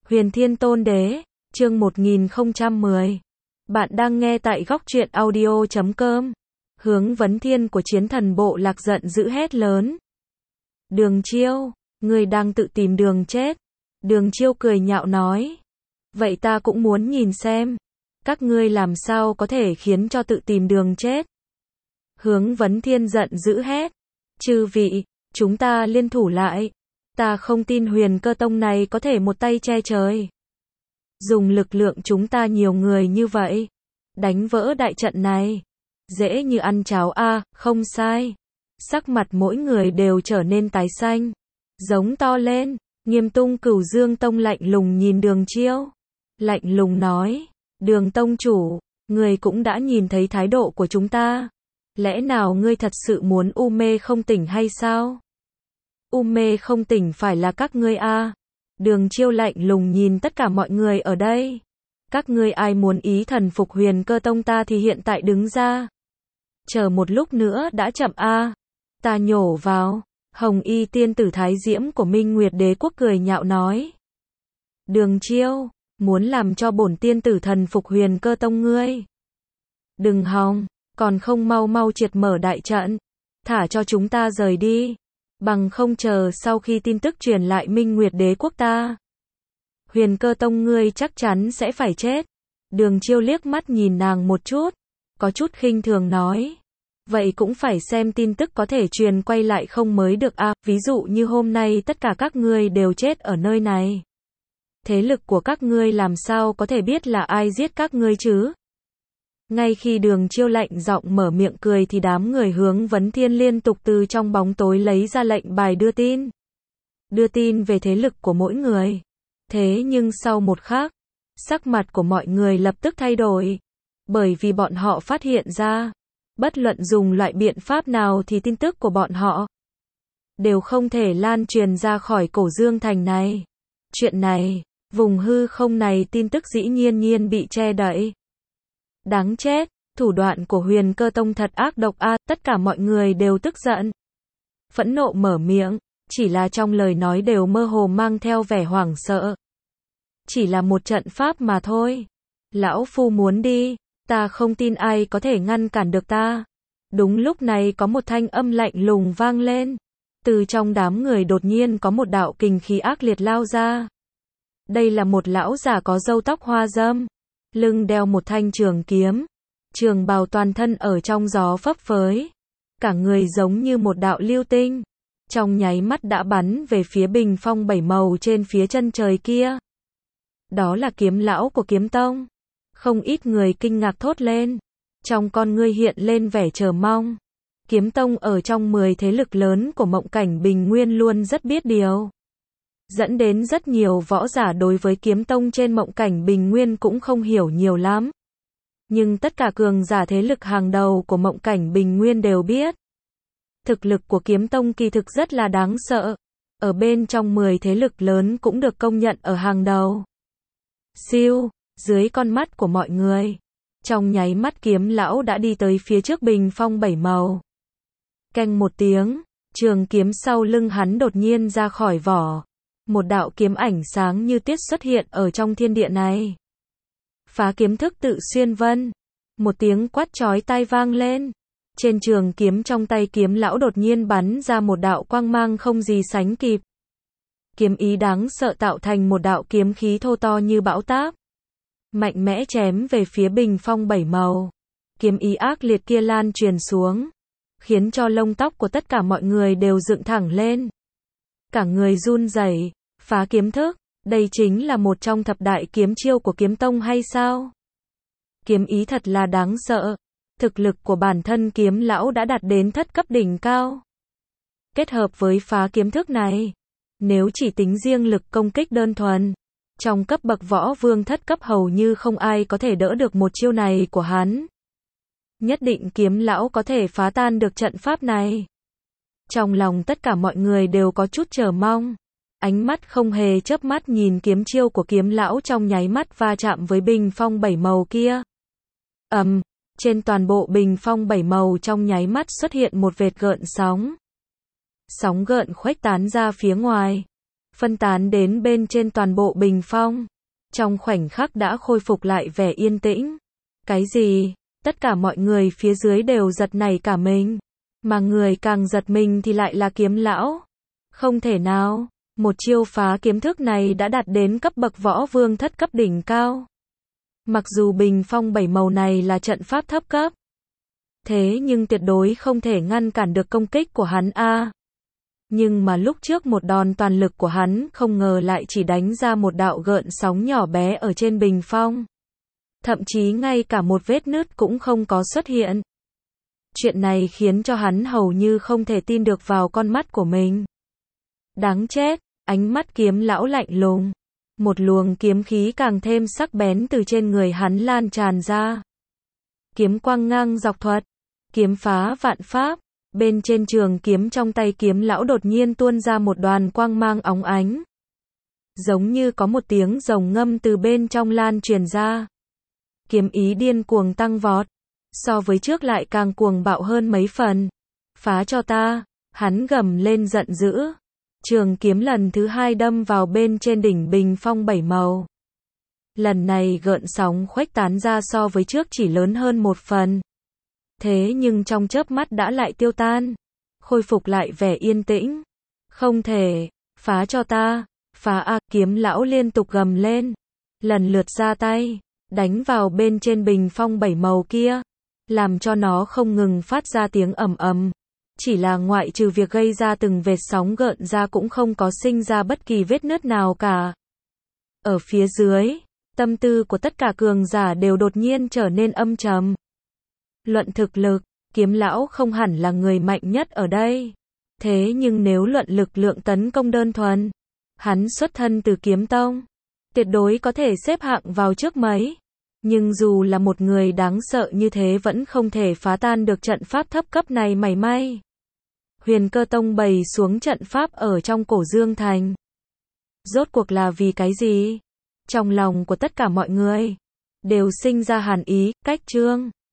Huyền Thiên Tôn Đế, chương 1010. Bạn đang nghe tại góc truyện audio.com. Hướng Vấn Thiên của Chiến Thần Bộ Lạc giận dữ hét lớn. Đường Chiêu, ngươi đang tự tìm đường chết. Đường Chiêu cười nhạo nói. Vậy ta cũng muốn nhìn xem. Các ngươi làm sao có thể khiến cho tự tìm đường chết. Hướng Vấn Thiên giận dữ hét. Chư vị, chúng ta liên thủ lại. Ta không tin Huyền Cơ Tông này có thể một tay che trời. Dùng lực lượng chúng ta nhiều người như vậy, đánh vỡ đại trận này, dễ như ăn cháo a, không sai. Sắc mặt mỗi người đều trở nên tái xanh, giống to lên. Nghiêm Tung Cửu Dương Tông lạnh lùng nhìn Đường Chiêu, lạnh lùng nói, Đường Tông chủ, ngươi cũng đã nhìn thấy thái độ của chúng ta. Lẽ nào ngươi thật sự muốn u mê không tỉnh hay sao? U mê không tỉnh phải là các ngươi a. Đường Chiêu lạnh lùng nhìn tất cả mọi người ở đây. Các ngươi ai muốn ý thần phục Huyền Cơ Tông ta thì hiện tại đứng ra. Chờ một lúc nữa đã chậm a. Ta nhổ vào. Hồng Y tiên tử Thái Diễm của Minh Nguyệt Đế Quốc cười nhạo nói. Đường Chiêu, muốn làm cho bổn tiên tử thần phục Huyền Cơ Tông ngươi. Đừng hòng, còn không mau mau triệt mở đại trận. Thả cho chúng ta rời đi. Bằng không chờ sau khi tin tức truyền lại Minh Nguyệt Đế Quốc ta. Huyền Cơ Tông ngươi chắc chắn sẽ phải chết. Đường Chiêu liếc mắt nhìn nàng một chút, có chút khinh thường nói. Vậy cũng phải xem tin tức có thể truyền quay lại không mới được a. Ví dụ như hôm nay tất cả các ngươi đều chết ở nơi này. Thế lực của các ngươi làm sao có thể biết là ai giết các ngươi chứ? Ngay khi Đường Chiêu lạnh giọng mở miệng cười thì đám người Hướng Vấn Thiên liên tục từ trong bóng tối lấy ra lệnh bài đưa tin. Đưa tin về thế lực của mỗi người. Thế nhưng sau một khắc, sắc mặt của mọi người lập tức thay đổi. Bởi vì bọn họ phát hiện ra, bất luận dùng loại biện pháp nào thì tin tức của bọn họ đều không thể lan truyền ra khỏi Cổ Dương Thành này. Chuyện này, vùng hư không này tin tức dĩ nhiên bị che đậy. Đáng chết, thủ đoạn của Huyền Cơ Tông thật ác độc a, tất cả mọi người đều tức giận. Phẫn nộ mở miệng, chỉ là trong lời nói đều mơ hồ mang theo vẻ hoảng sợ. Chỉ là một trận pháp mà thôi. Lão Phu muốn đi, ta không tin ai có thể ngăn cản được ta. Đúng lúc này có một thanh âm lạnh lùng vang lên. Từ trong đám người đột nhiên có một đạo kình khí ác liệt lao ra. Đây là một lão già có râu tóc hoa râm. Lưng đeo một thanh trường kiếm, trường bào toàn thân ở trong gió phấp phới, cả người giống như một đạo lưu tinh, trong nháy mắt đã bắn về phía bình phong bảy màu trên phía chân trời kia. Đó là kiếm lão của Kiếm Tông. Không ít người kinh ngạc thốt lên, trong con ngươi hiện lên vẻ chờ mong. Kiếm Tông ở trong 10 thế lực lớn của Mộng Cảnh Bình Nguyên luôn rất biết điều, dẫn đến rất nhiều võ giả đối với Kiếm Tông trên Mộng Cảnh Bình Nguyên cũng không hiểu nhiều lắm. Nhưng tất cả cường giả thế lực hàng đầu của Mộng Cảnh Bình Nguyên đều biết. Thực lực của Kiếm Tông kỳ thực rất là đáng sợ. Ở bên trong 10 thế lực lớn cũng được công nhận ở hàng đầu. Siêu, dưới con mắt của mọi người. Trong nháy mắt kiếm lão đã đi tới phía trước bình phong bảy màu. Keng một tiếng, trường kiếm sau lưng hắn đột nhiên ra khỏi vỏ. Một đạo kiếm ảnh sáng như tiết xuất hiện ở trong thiên địa này. Phá kiếm thức tự xuyên vân. Một tiếng quát chói tai vang lên. Trên trường kiếm trong tay kiếm lão đột nhiên bắn ra một đạo quang mang không gì sánh kịp. Kiếm ý đáng sợ tạo thành một đạo kiếm khí thô to như bão táp. Mạnh mẽ chém về phía bình phong bảy màu. Kiếm ý ác liệt kia lan truyền xuống, khiến cho lông tóc của tất cả mọi người đều dựng thẳng lên. Cả người run rẩy. Phá kiếm thức, đây chính là một trong thập đại kiếm chiêu của Kiếm Tông hay sao? Kiếm ý thật là đáng sợ. Thực lực của bản thân kiếm lão đã đạt đến thất cấp đỉnh cao. Kết hợp với phá kiếm thức này, nếu chỉ tính riêng lực công kích đơn thuần, trong cấp bậc võ vương thất cấp hầu như không ai có thể đỡ được một chiêu này của hắn. Nhất định kiếm lão có thể phá tan được trận pháp này. Trong lòng tất cả mọi người đều có chút chờ mong. Ánh mắt không hề chớp mắt nhìn kiếm chiêu của kiếm lão trong nháy mắt va chạm với bình phong bảy màu kia. Trên toàn bộ bình phong bảy màu trong nháy mắt xuất hiện một vệt gợn sóng. Sóng gợn khuếch tán ra phía ngoài. phân tán đến bên trên toàn bộ bình phong. Trong khoảnh khắc đã khôi phục lại vẻ yên tĩnh. Cái gì? Tất cả mọi người phía dưới đều giật nảy cả mình. Mà người càng giật mình thì lại là Kiếm lão. Không thể nào, một chiêu phá kiếm thức này đã đạt đến cấp bậc võ vương thất cấp đỉnh cao. Mặc dù bình phong 7 màu này là trận pháp thấp cấp, thế nhưng tuyệt đối không thể ngăn cản được công kích của hắn a. Nhưng mà lúc trước một đòn toàn lực của hắn không ngờ lại chỉ đánh ra một đạo gợn sóng nhỏ bé ở trên bình phong. Thậm chí ngay cả một vết nứt cũng không có xuất hiện. Chuyện này khiến cho hắn hầu như không thể tin được vào con mắt của mình. Đáng chết, ánh mắt Kiếm lão lạnh lùng. Một luồng kiếm khí càng thêm sắc bén từ trên người hắn lan tràn ra. Kiếm quang ngang dọc thuật, kiếm phá vạn pháp. Bên trên trường kiếm trong tay Kiếm lão đột nhiên tuôn ra một đoàn quang mang óng ánh. Giống như có một tiếng rồng ngâm từ bên trong lan truyền ra. Kiếm ý điên cuồng tăng vọt. So với trước lại càng cuồng bạo hơn mấy phần. Phá cho ta, hắn gầm lên giận dữ. Trường kiếm lần thứ 2 đâm vào bên trên đỉnh bình phong 7 màu. Lần này gợn sóng khuếch tán ra so với trước chỉ lớn hơn một phần. Thế nhưng trong chớp mắt đã lại tiêu tan. Khôi phục lại vẻ yên tĩnh. Không thể, phá cho ta, phá a. Kiếm lão liên tục gầm lên. Lần lượt ra tay, đánh vào bên trên bình phong 7 màu kia. Làm cho nó không ngừng phát ra tiếng ầm ầm. Chỉ là ngoại trừ việc gây ra từng vệt sóng gợn ra cũng không có sinh ra bất kỳ vết nứt nào cả. Ở phía dưới, tâm tư của tất cả cường giả đều đột nhiên trở nên âm trầm. Luận thực lực, Kiếm lão không hẳn là người mạnh nhất ở đây. Thế nhưng nếu luận lực lượng tấn công đơn thuần, hắn xuất thân từ Kiếm tông, tuyệt đối có thể xếp hạng vào trước mấy. Nhưng dù là một người đáng sợ như thế vẫn không thể phá tan được trận pháp thấp cấp này mảy may. Huyền Cơ tông bày xuống trận pháp ở trong Cổ Dương Thành. Rốt cuộc là vì cái gì? Trong lòng của tất cả mọi người đều sinh ra hàn ý. Cách chương